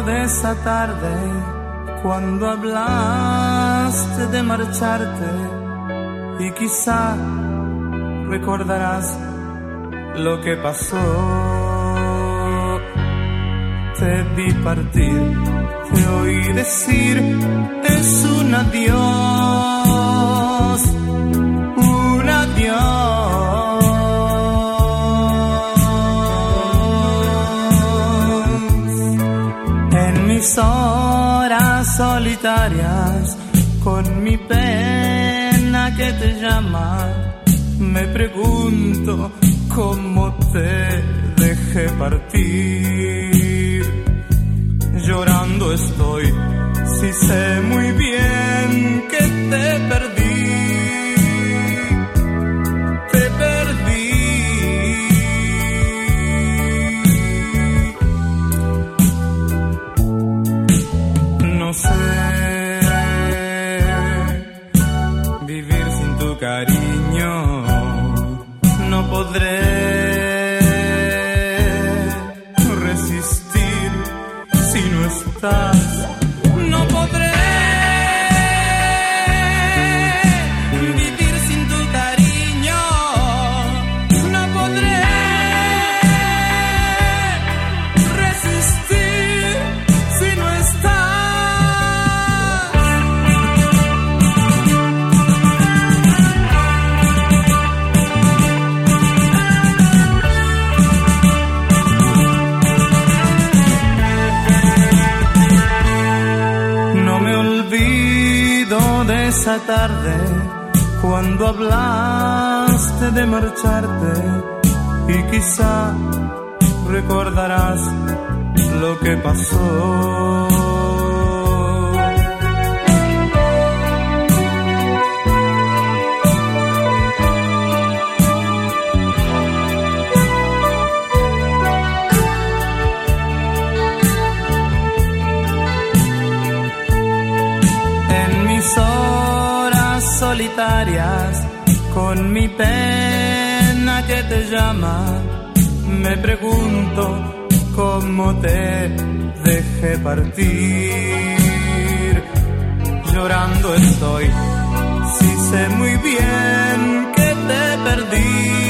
de esa tarde cuando hablaste de marcharte y quizá recordarás lo que pasó. Te vi partir, te oí decir es un adiós, un adiós. En mis horas solitarias, con mi pena que te llama, me pregunto cómo te dejé partir. Llorando estoy, si sé muy bien que te perdí, te perdí. No sé vivir sin tu cariño, no podré resistir si no estás, no podré vivir sin tu cariño, no podré resistir si no estás. De esa tarde cuando hablaste de marcharte y quizá recordarás lo que pasó. Solitarias, con mi pena que te llama, me pregunto cómo te dejé partir. Llorando estoy, si sé muy bien que te perdí.